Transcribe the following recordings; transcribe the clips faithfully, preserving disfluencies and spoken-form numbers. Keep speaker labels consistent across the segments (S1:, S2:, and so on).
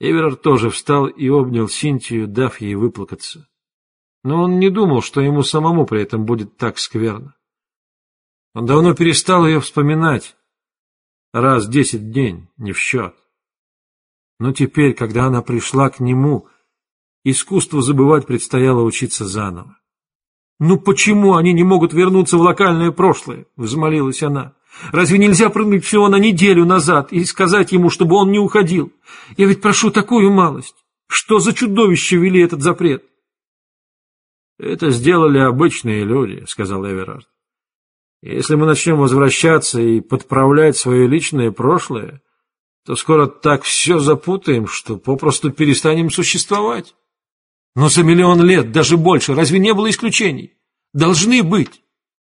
S1: Эверард тоже встал и обнял Синтию, дав ей выплакаться. Но он не думал, что ему самому при этом будет так скверно. Он давно перестал ее вспоминать. Раз в десять дней, не в счет. Но теперь, когда она пришла к нему, искусству забывать предстояло учиться заново. «Ну почему они не могут вернуться в локальное прошлое?» — взмолилась она. «Разве нельзя прыгнуть всего на неделю назад и сказать ему, чтобы он не уходил? Я ведь прошу такую малость. Что за чудовище ввели этот запрет?» «Это сделали обычные люди», — сказал Эверард. «Если мы начнем возвращаться и подправлять свое личное прошлое, то скоро так все запутаем, что попросту перестанем существовать. Но за миллион лет, даже больше, разве не было исключений? Должны быть».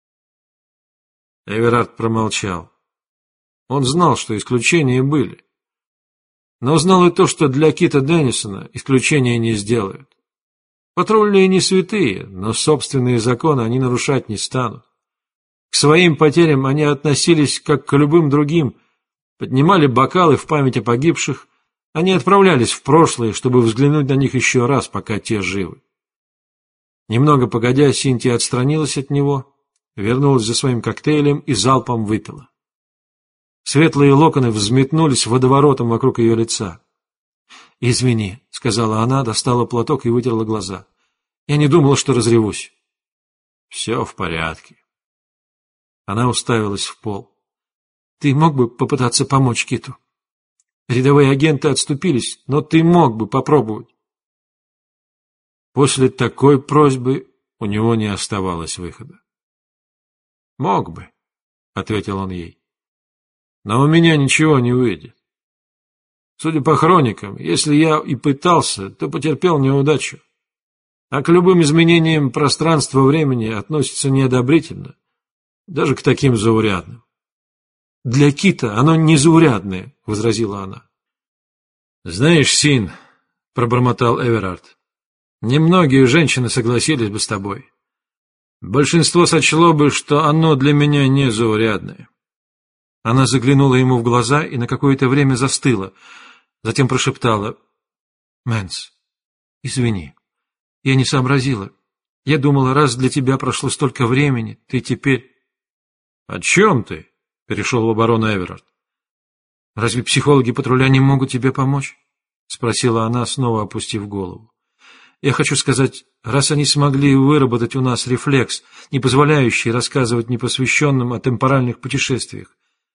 S1: Эверард промолчал. Он знал, что исключения были. Но знал и то, что для Кита Деннисона исключения не сделают. Патрульные не святые, но собственные законы они нарушать не станут. К своим потерям они относились как к любым другим, поднимали бокалы в память о погибших, они отправлялись в прошлое, чтобы взглянуть на них еще раз, пока те живы. Немного погодя, Синтия отстранилась от него, вернулась за своим коктейлем и залпом выпила. Светлые локоны взметнулись водоворотом вокруг ее лица. «Извини», — сказала она, достала платок и вытерла глаза. «Я не думала, что разревусь». «Все в порядке». Она уставилась в пол. «Ты мог бы попытаться помочь Киту? Рядовые агенты отступились, но ты мог бы попробовать». После такой просьбы у него не оставалось выхода. «Мог бы», — ответил он ей. «Но у меня ничего не выйдет. Судя по хроникам, если я и пытался, то потерпел неудачу. А к любым изменениям пространства-времени относятся неодобрительно, даже к таким заурядным». «Для Кита оно не заурядное», — возразила она. «Знаешь, Син», — пробормотал Эверард, — «немногие женщины согласились бы с тобой. Большинство сочло бы, что оно для меня не заурядное». Она заглянула ему в глаза и на какое-то время застыла, затем прошептала: «Мэнс, извини, я не сообразила. Я думала, раз для тебя прошло столько времени, ты теперь...» «О чем ты?» — перешел в оборону Эверард. «Разве психологи патруля не могут тебе помочь?» — спросила она, снова опустив голову. «Я хочу сказать, раз они смогли выработать у нас рефлекс, не позволяющий рассказывать непосвященным о темпоральных путешествиях,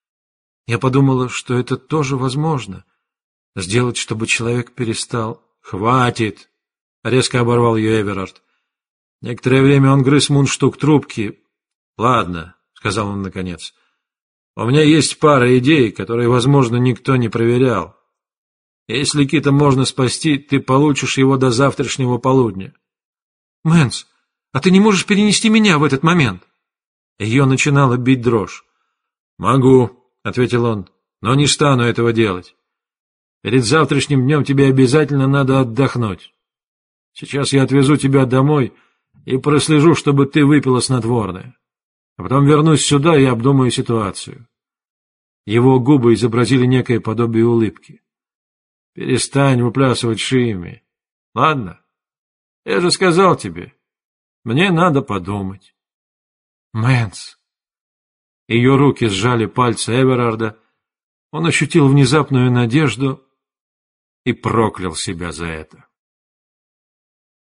S1: я подумала, что это тоже возможно. Сделать, чтобы человек перестал...» «Хватит!» — резко оборвал ее Эверард. Некоторое время он грыз мундштук трубки. «Ладно», — сказал он наконец, — «у меня есть пара идей, которые, возможно, никто не проверял. Если Кита можно спасти, ты получишь его до завтрашнего полудня». «Мэнс, а ты не можешь перенести меня в этот момент?» Ее начинала бить дрожь. «Могу», — ответил он, — «но не стану этого делать. Перед завтрашним днем тебе обязательно надо отдохнуть. Сейчас я отвезу тебя домой и прослежу, чтобы ты выпила снотворное. А потом вернусь сюда и обдумаю ситуацию». Его губы изобразили некое подобие улыбки. «Перестань выплясывать шиями. Ладно? Я же сказал тебе. Мне надо подумать». «Мэнс». Ее руки сжали пальцы Эверарда. Он ощутил внезапную надежду и проклял себя за это.